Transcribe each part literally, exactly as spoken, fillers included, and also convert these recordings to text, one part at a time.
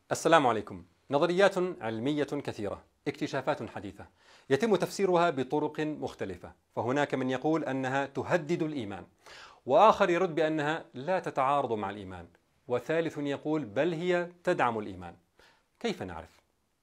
السلام عليكم. نظريات علمية كثيرة، اكتشافات حديثة، يتم تفسيرها بطرق مختلفة، فهناك من يقول أنها تهدد الإيمان، وآخر يرد بأنها لا تتعارض مع الإيمان، وثالث يقول بل هي تدعم الإيمان. كيف نعرف؟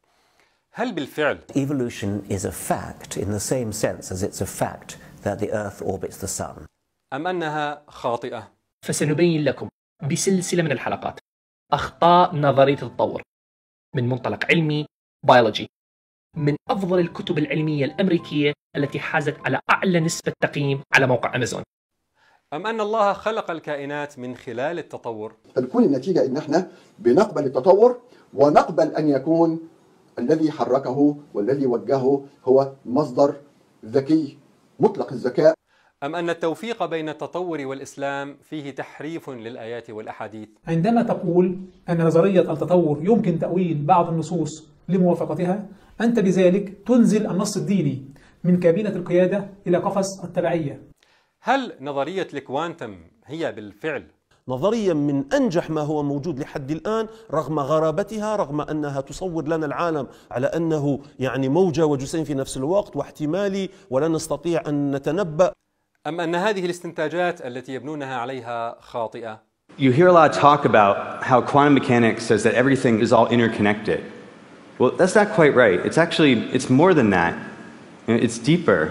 هل بالفعل Evolution is a fact in the same sense as it's a fact that the Earth orbits the Sun? أم أنها خاطئة؟ فسنبين لكم بسلسلة من الحلقات أخطاء نظرية التطور من منطلق علمي بيولوجي، من أفضل الكتب العلمية الأمريكية التي حازت على أعلى نسبة تقييم على موقع أمازون. أم أن الله خلق الكائنات من خلال التطور؟ فتكون النتيجة إن احنا بنقبل التطور ونقبل أن يكون الذي حركه والذي وجهه هو مصدر ذكي مطلق الذكاء. أم أن التوفيق بين التطور والإسلام فيه تحريف للآيات والأحاديث؟ عندما تقول أن نظرية التطور يمكن تأويل بعض النصوص لموافقتها، أنت بذلك تنزل النص الديني من كابينة القيادة إلى قفص التبعية. هل نظرية الكوانتم هي بالفعل نظريا من أنجح ما هو موجود لحد الآن، رغم غرابتها، رغم أنها تصور لنا العالم على أنه يعني موجة وجسيم في نفس الوقت واحتمالي ولا نستطيع أن نتنبأ؟ أم أن هذه الاستنتاجات التي يبنونها عليها خاطئة؟ You hear a lot of talk about how quantum mechanics says that everything is all interconnected. Well, that's not quite right. It's actually, it's more than that. It's deeper.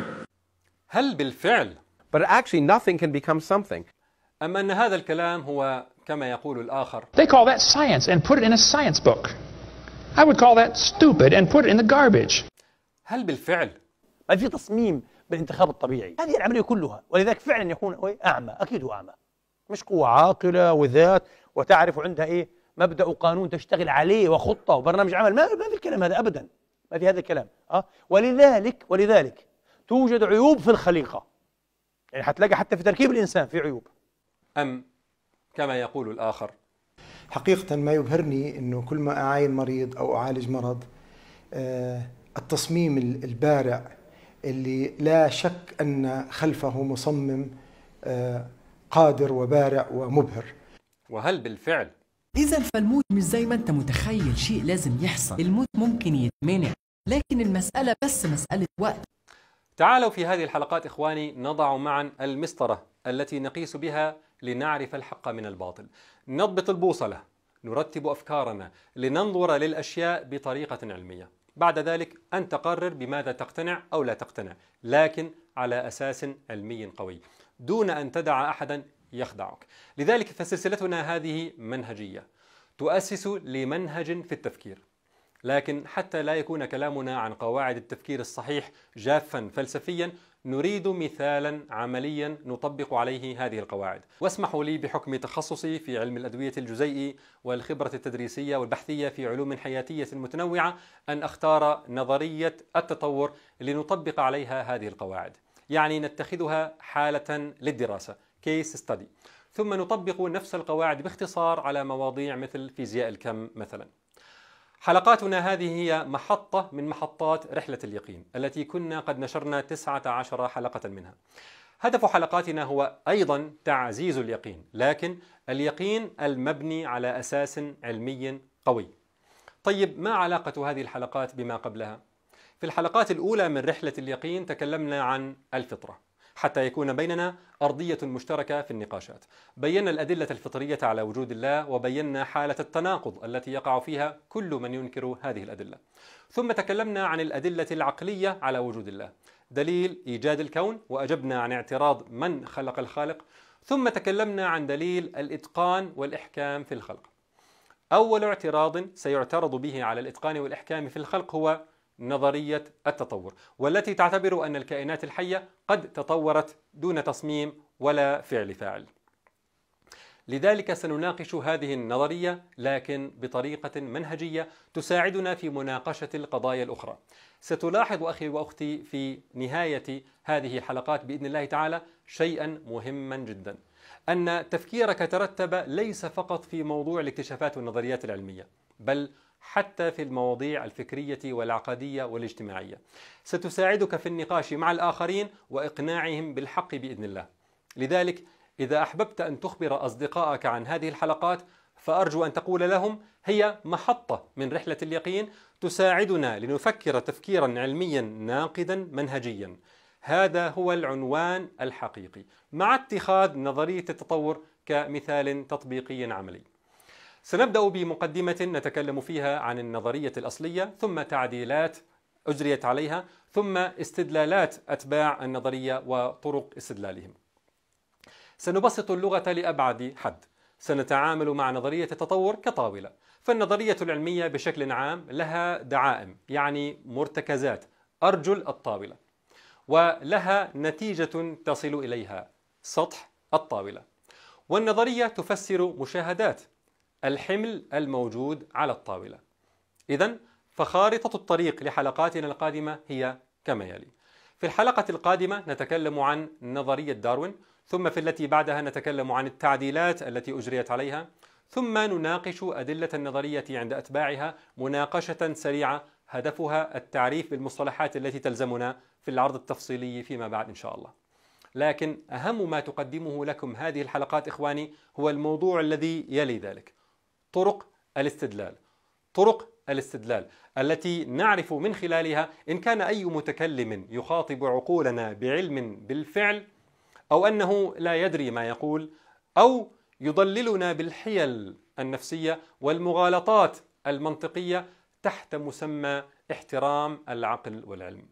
هل بالفعل But actually nothing can become something. أم أن هذا الكلام هو كما يقول الآخر They call that science and put it in a science book. I would call that stupid and put it in the garbage. هل بالفعل ما في تصميم بالانتخاب الطبيعي؟ هذه العملية كلها، ولذلك فعلا يكون أعمى، أكيد هو أعمى، مش قوة عاقلة وذات وتعرف عندها إيه مبدأ وقانون تشتغل عليه وخطة وبرنامج عمل. ما ما في الكلام هذا أبدا، ما في هذا الكلام. أه ولذلك ولذلك توجد عيوب في الخليقة، يعني حتلاقي حتى في تركيب الإنسان في عيوب. أم كما يقول الآخر؟ حقيقة ما يبهرني أنه كل ما أعاين مريض أو أعالج مرض، آه التصميم البارع اللي لا شك أن خلفه مصمم آه قادر وبارع ومبهر. وهل بالفعل إذا فالموت مش زي ما أنت متخيل شيء لازم يحصل، الموت ممكن يتمنع، لكن المسألة بس مسألة وقت. تعالوا في هذه الحلقات إخواني نضع معا المسطرة التي نقيس بها لنعرف الحق من الباطل، نضبط البوصلة، نرتب أفكارنا لننظر للأشياء بطريقة علمية. بعد ذلك أنت قرر بماذا تقتنع أو لا تقتنع، لكن على أساس علمي قوي دون أن تدع أحدا يخدعك. لذلك فسلسلتنا هذه منهجية تؤسس لمنهج في التفكير، لكن حتى لا يكون كلامنا عن قواعد التفكير الصحيح جافا فلسفيا، نريد مثالا عمليا نطبق عليه هذه القواعد. واسمحوا لي بحكم تخصصي في علم الأدوية الجزيئي والخبرة التدريسية والبحثية في علوم حياتية متنوعة أن أختار نظرية التطور لنطبق عليها هذه القواعد، يعني نتخذها حالة للدراسة case study، ثم نطبق نفس القواعد باختصار على مواضيع مثل فيزياء الكم مثلا. حلقاتنا هذه هي محطة من محطات رحلة اليقين التي كنا قد نشرنا تسعة عشر حلقة منها. هدف حلقاتنا هو أيضا تعزيز اليقين، لكن اليقين المبني على أساس علمي قوي. طيب ما علاقة هذه الحلقات بما قبلها؟ في الحلقات الأولى من رحلة اليقين تكلمنا عن الفطرة حتى يكون بيننا أرضية مشتركة في النقاشات. بينا الأدلة الفطرية على وجود الله، وبينا حالة التناقض التي يقع فيها كل من ينكر هذه الأدلة. ثم تكلمنا عن الأدلة العقلية على وجود الله، دليل إيجاد الكون، وأجبنا عن اعتراض من خلق الخالق. ثم تكلمنا عن دليل الإتقان والإحكام في الخلق. أول اعتراض سيعترض به على الإتقان والإحكام في الخلق هو نظرية التطور، والتي تعتبر أن الكائنات الحية قد تطورت دون تصميم ولا فعل فاعل. لذلك سنناقش هذه النظرية لكن بطريقة منهجية تساعدنا في مناقشة القضايا الأخرى. ستلاحظ أخي وأختي في نهاية هذه الحلقات بإذن الله تعالى شيئا مهما جدا، أن تفكيرك ترتب ليس فقط في موضوع الاكتشافات والنظريات العلمية، بل حتى في المواضيع الفكرية والعقدية والاجتماعية. ستساعدك في النقاش مع الآخرين وإقناعهم بالحق بإذن الله. لذلك إذا أحببت أن تخبر أصدقائك عن هذه الحلقات فأرجو أن تقول لهم هي محطة من رحلة اليقين تساعدنا لنفكر تفكيرا علميا ناقدا منهجيا. هذا هو العنوان الحقيقي، مع اتخاذ نظرية التطور كمثال تطبيقي عملي. سنبدأ بمقدمة نتكلم فيها عن النظرية الأصلية، ثم تعديلات أجريت عليها، ثم استدلالات أتباع النظرية وطرق استدلالهم. سنبسط اللغة لأبعد حد. سنتعامل مع نظرية التطور كطاولة، فالنظرية العلمية بشكل عام لها دعائم، يعني مرتكزات، أرجل الطاولة، ولها نتيجة تصل إليها، سطح الطاولة. والنظرية تفسر مشاهدات، الحمل الموجود على الطاولة. إذن فخارطة الطريق لحلقاتنا القادمة هي كما يلي: في الحلقة القادمة نتكلم عن نظرية داروين، ثم في التي بعدها نتكلم عن التعديلات التي أجريت عليها، ثم نناقش أدلة النظرية عند أتباعها مناقشة سريعة هدفها التعريف بالمصطلحات التي تلزمنا في العرض التفصيلي فيما بعد إن شاء الله. لكن أهم ما تقدمه لكم هذه الحلقات إخواني هو الموضوع الذي يلي ذلك: طرق الاستدلال. طرق الاستدلال التي نعرف من خلالها إن كان أي متكلم يخاطب عقولنا بعلم بالفعل، أو أنه لا يدري ما يقول، أو يضللنا بالحيل النفسية والمغالطات المنطقية تحت مسمى احترام العقل والعلم.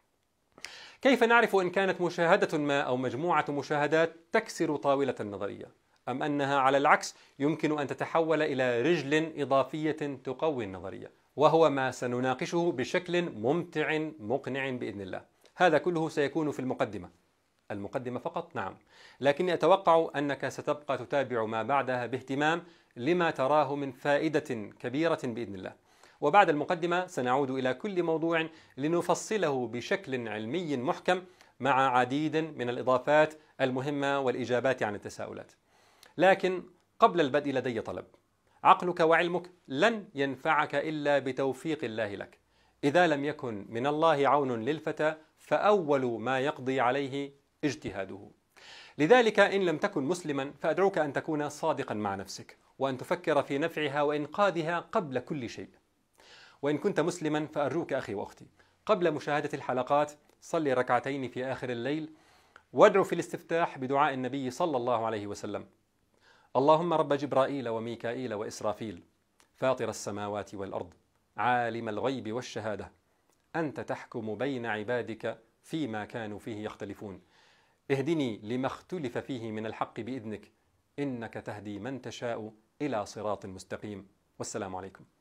كيف نعرف إن كانت مشاهدة ما أو مجموعة مشاهدات تكسر طاولة النظرية، أم أنها على العكس يمكن أن تتحول إلى رجل إضافية تقوي النظرية؟ وهو ما سنناقشه بشكل ممتع مقنع بإذن الله. هذا كله سيكون في المقدمة. المقدمة فقط، نعم، لكني أتوقع أنك ستبقى تتابع ما بعدها باهتمام لما تراه من فائدة كبيرة بإذن الله. وبعد المقدمة سنعود إلى كل موضوع لنفصله بشكل علمي محكم مع عديد من الإضافات المهمة والإجابات عن التساؤلات. لكن قبل البدء لدي طلب: عقلك وعلمك لن ينفعك إلا بتوفيق الله لك. إذا لم يكن من الله عون للفتى فأول ما يقضي عليه اجتهاده. لذلك إن لم تكن مسلما فأدعوك أن تكون صادقا مع نفسك، وأن تفكر في نفعها وإنقاذها قبل كل شيء. وإن كنت مسلما فأرجوك أخي وأختي، قبل مشاهدة الحلقات صلي ركعتين في آخر الليل، وادعو في الاستفتاح بدعاء النبي صلى الله عليه وسلم: اللهم رب جبرائيل وميكائيل وإسرافيل، فاطر السماوات والأرض، عالم الغيب والشهادة، أنت تحكم بين عبادك فيما كانوا فيه يختلفون، اهدني لما اختلف فيه من الحق بإذنك، إنك تهدي من تشاء إلى صراط مستقيم. والسلام عليكم.